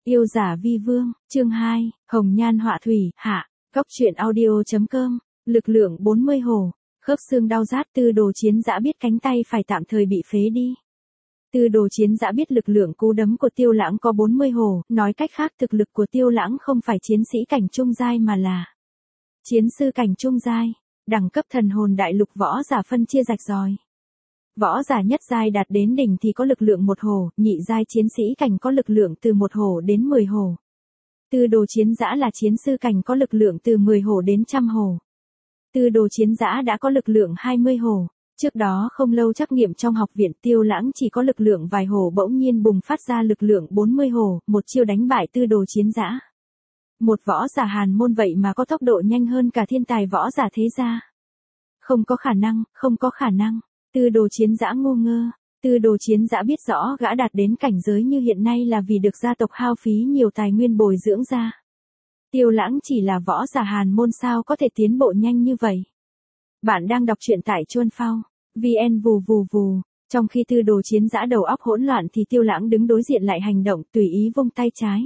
Yêu giả vi vương, chương 2, Hồng Nhan Họa Thủy, hạ, Cóc truyện audio.com, lực lượng 40 hồ, khớp xương đau rát. Tư Đồ Chiến Dã biết cánh tay phải tạm thời bị phế đi. Tư Đồ Chiến Dã biết lực lượng cú đấm của Tiêu Lãng có 40 hồ, nói cách khác thực lực của Tiêu Lãng không phải chiến sĩ cảnh trung giai mà là chiến sư cảnh trung giai, đẳng cấp thần hồn đại lục võ giả phân chia rạch ròi. Võ giả nhất giai đạt đến đỉnh thì có lực lượng 1 hồ, nhị giai chiến sĩ cảnh có lực lượng từ 1 hồ đến 10 hồ. Tư Đồ Chiến Dã là chiến sư cảnh có lực lượng từ 10 hồ đến 100 hồ. Tư Đồ Chiến Dã đã có lực lượng 20 hồ. Trước đó không lâu trắc nghiệm trong học viện, Tiêu Lãng chỉ có lực lượng vài hồ bỗng nhiên bùng phát ra lực lượng 40 hồ, một chiêu đánh bại Tư Đồ Chiến Dã. Một võ giả hàn môn vậy mà có tốc độ nhanh hơn cả thiên tài võ giả thế gia. Không có khả năng, không có khả năng. Tư Đồ Chiến Dã ngu ngơ. Tư Đồ Chiến Dã biết rõ gã đạt đến cảnh giới như hiện nay là vì được gia tộc hao phí nhiều tài nguyên bồi dưỡng ra. Tiêu Lãng chỉ là võ giả hàn môn sao có thể tiến bộ nhanh như vậy. Bạn đang đọc truyện tại Chuan Phao, VN vù vù vù. Trong khi Tư Đồ Chiến Dã đầu óc hỗn loạn thì Tiêu Lãng đứng đối diện lại hành động tùy ý vung tay trái.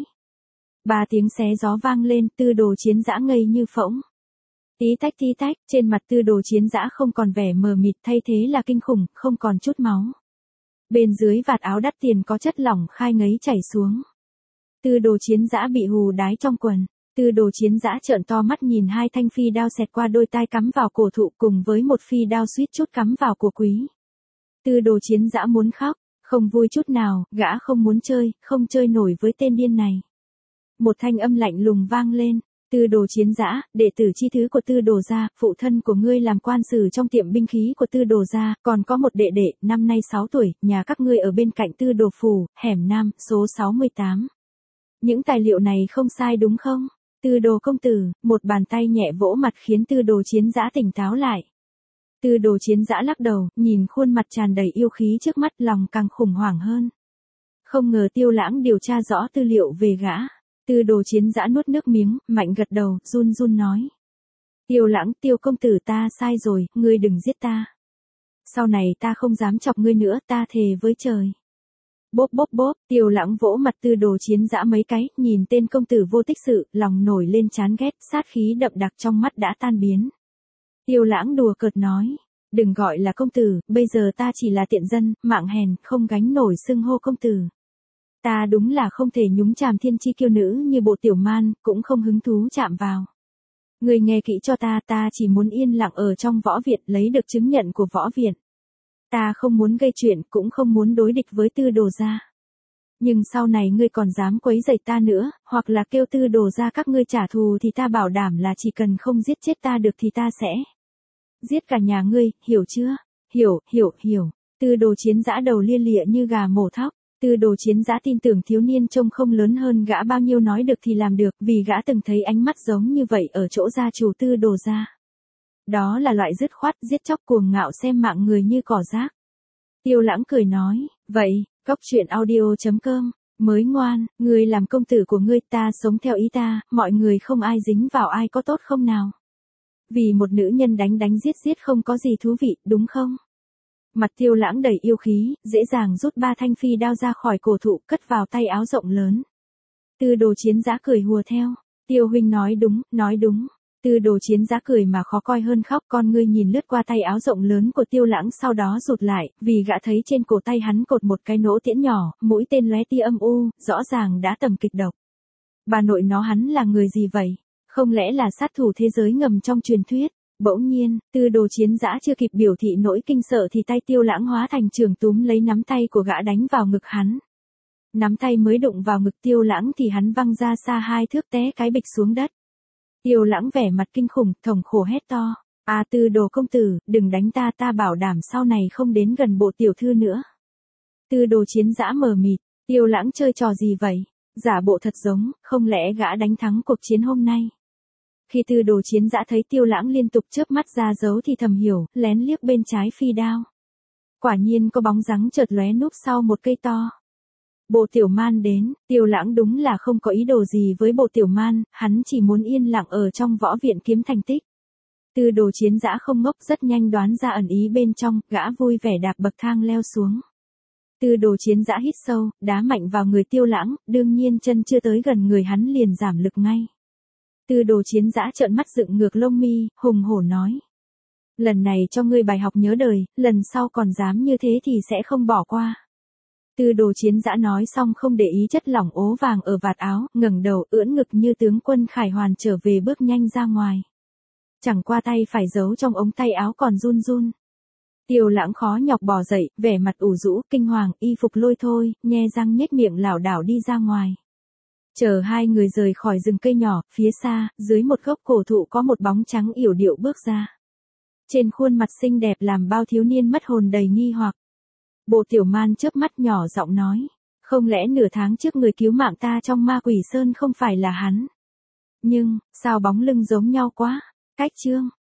3 tiếng xé gió vang lên, Tư Đồ Chiến Dã ngây như phỗng. Tí tách, trên mặt Tư Đồ Chiến Dã không còn vẻ mờ mịt, thay thế là kinh khủng, không còn chút máu. Bên dưới vạt áo đắt tiền có chất lỏng khai ngấy chảy xuống. Tư Đồ Chiến Dã bị hù đái trong quần. Tư Đồ Chiến Dã trợn to mắt nhìn 2 thanh phi đao xẹt qua đôi tai cắm vào cổ thụ cùng với một phi đao suýt chút cắm vào cổ quý. Tư Đồ Chiến Dã muốn khóc, không vui chút nào, gã không muốn chơi, không chơi nổi với tên điên này. Một thanh âm lạnh lùng vang lên. Tư Đồ Chiến Dã, đệ tử chi thứ của Tư Đồ gia, phụ thân của ngươi làm quan sử trong tiệm binh khí của Tư Đồ gia, còn có một đệ đệ, năm nay 6 tuổi, nhà các ngươi ở bên cạnh Tư Đồ phủ, hẻm Nam, số 68. Những tài liệu này không sai đúng không? Tư Đồ công tử, một bàn tay nhẹ vỗ mặt khiến Tư Đồ Chiến Dã tỉnh táo lại. Tư Đồ Chiến Dã lắc đầu, nhìn khuôn mặt tràn đầy yêu khí trước mắt, lòng càng khủng hoảng hơn. Không ngờ Tiêu Lãng điều tra rõ tư liệu về gã. Tư Đồ Chiến Dã nuốt nước miếng, mạnh gật đầu, run run nói. Tiêu Lãng, Tiêu công tử, ta sai rồi, ngươi đừng giết ta. Sau này ta không dám chọc ngươi nữa, ta thề với trời. Bốp, Tiêu Lãng vỗ mặt Tư Đồ Chiến Dã mấy cái, nhìn tên công tử vô tích sự, lòng nổi lên chán ghét, sát khí đậm đặc trong mắt đã tan biến. Tiêu Lãng đùa cợt nói, đừng gọi là công tử, bây giờ ta chỉ là tiện dân, mạng hèn, không gánh nổi xưng hô công tử. Ta đúng là không thể nhúng chàm thiên chi kiêu nữ như Bộ Tiểu Man, cũng không hứng thú chạm vào. Người nghe kỹ cho ta chỉ muốn yên lặng ở trong võ viện lấy được chứng nhận của võ viện. Ta không muốn gây chuyện, cũng không muốn đối địch với Tư Đồ gia. Nhưng sau này ngươi còn dám quấy rầy ta nữa, hoặc là kêu Tư Đồ gia các ngươi trả thù thì ta bảo đảm là chỉ cần không giết chết ta được thì ta sẽ giết cả nhà ngươi, hiểu chưa? Hiểu. Tư Đồ Chiến Dã đầu lia lịa như gà mổ thóc. Tư Đồ Chiến Dã tin tưởng thiếu niên trông không lớn hơn gã bao nhiêu nói được thì làm được, vì gã từng thấy ánh mắt giống như vậy ở chỗ gia chủ Tư Đồ gia. Đó là loại dứt khoát, giết chóc cuồng ngạo xem mạng người như cỏ rác. Tiêu Lãng cười nói, vậy, Cóc truyện audio.com, mới ngoan, ngươi làm công tử của ngươi, ta sống theo ý ta, mọi người không ai dính vào ai có tốt không nào? Vì một nữ nhân đánh giết không có gì thú vị, đúng không? Mặt Tiêu Lãng đầy yêu khí, dễ dàng rút 3 thanh phi đao ra khỏi cổ thụ, cất vào tay áo rộng lớn. Tư Đồ Chiến Dã cười hùa theo. Tiêu huynh nói đúng. Tư Đồ Chiến Dã cười mà khó coi hơn khóc, con ngươi nhìn lướt qua tay áo rộng lớn của Tiêu Lãng sau đó rụt lại, vì gã thấy trên cổ tay hắn cột một cái nỗ tiễn nhỏ, mũi tên lóe tia âm u, rõ ràng đã tầm kịch độc. Bà nội nó, hắn là người gì vậy? Không lẽ là sát thủ thế giới ngầm trong truyền thuyết? Bỗng nhiên, Tư Đồ Chiến Dã chưa kịp biểu thị nỗi kinh sợ thì tay Tiêu Lãng hóa thành trường túm lấy nắm tay của gã đánh vào ngực hắn. Nắm tay mới đụng vào ngực Tiêu Lãng thì hắn văng ra xa 2 thước té cái bịch xuống đất. Tiêu Lãng vẻ mặt kinh khủng, thống khổ hét to. Tư Đồ công tử, đừng đánh ta bảo đảm sau này không đến gần Bộ tiểu thư nữa. Tư Đồ Chiến Dã mờ mịt, Tiêu Lãng chơi trò gì vậy? Giả bộ thật giống, không lẽ gã đánh thắng cuộc chiến hôm nay? Khi Tư Đồ Chiến Dã thấy Tiêu Lãng liên tục chớp mắt ra dấu thì thầm hiểu, lén liếc bên trái phi đao. Quả nhiên có bóng dáng chợt lóe núp sau một cây to. Bộ Tiểu Man đến, Tiêu Lãng đúng là không có ý đồ gì với Bộ Tiểu Man, hắn chỉ muốn yên lặng ở trong võ viện kiếm thành tích. Tư Đồ Chiến Dã không ngốc, rất nhanh đoán ra ẩn ý bên trong, gã vui vẻ đạp bậc thang leo xuống. Tư Đồ Chiến Dã hít sâu, đá mạnh vào người Tiêu Lãng, đương nhiên chân chưa tới gần người hắn liền giảm lực ngay. Tư Đồ Chiến Dã trợn mắt dựng ngược lông mi, hùng hổ nói. Lần này cho ngươi bài học nhớ đời, lần sau còn dám như thế thì sẽ không bỏ qua. Tư Đồ Chiến Dã nói xong không để ý chất lỏng ố vàng ở vạt áo, ngẩng đầu ưỡn ngực như tướng quân Khải Hoàn trở về bước nhanh ra ngoài. Chẳng qua tay phải giấu trong ống tay áo còn run run. Tiêu Lãng khó nhọc bò dậy, vẻ mặt ủ rũ, kinh hoàng, y phục lôi thôi, nhe răng nhếch miệng lảo đảo đi ra ngoài. Chờ hai người rời khỏi rừng cây nhỏ, phía xa, dưới một gốc cổ thụ có một bóng trắng yểu điệu bước ra. Trên khuôn mặt xinh đẹp làm bao thiếu niên mất hồn đầy nghi hoặc. Bộ Tiểu Man chớp mắt nhỏ giọng nói, không lẽ nửa tháng trước người cứu mạng ta trong Ma Quỷ Sơn không phải là hắn? Nhưng, sao bóng lưng giống nhau quá? Cách chương